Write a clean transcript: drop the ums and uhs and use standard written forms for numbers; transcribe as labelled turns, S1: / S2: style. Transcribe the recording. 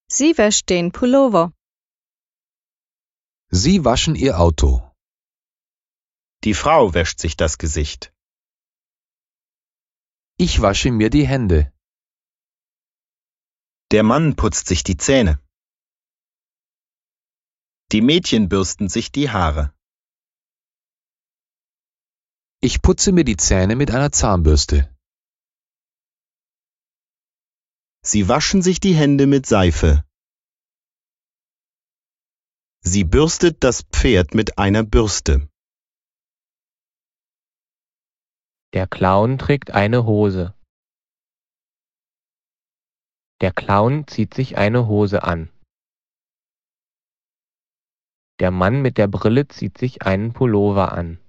S1: Sie wäscht den Pullover.
S2: Sie waschen Ihr Auto.
S3: Die Frau wäscht sich das Gesicht.
S2: Ich wasche mir die Hände.
S3: Der Mann putzt sich die Zähne. Die Mädchen bürsten sich die Haare.
S2: Ich putze mir die Zähne mit einer Zahnbürste.
S3: Sie waschen sich die Hände mit Seife. Sie bürstet das Pferd mit einer Bürste.
S4: Der Clown trägt eine Hose. Der Clown zieht sich eine Hose an. Der Mann mit der Brille zieht sich einen Pullover an.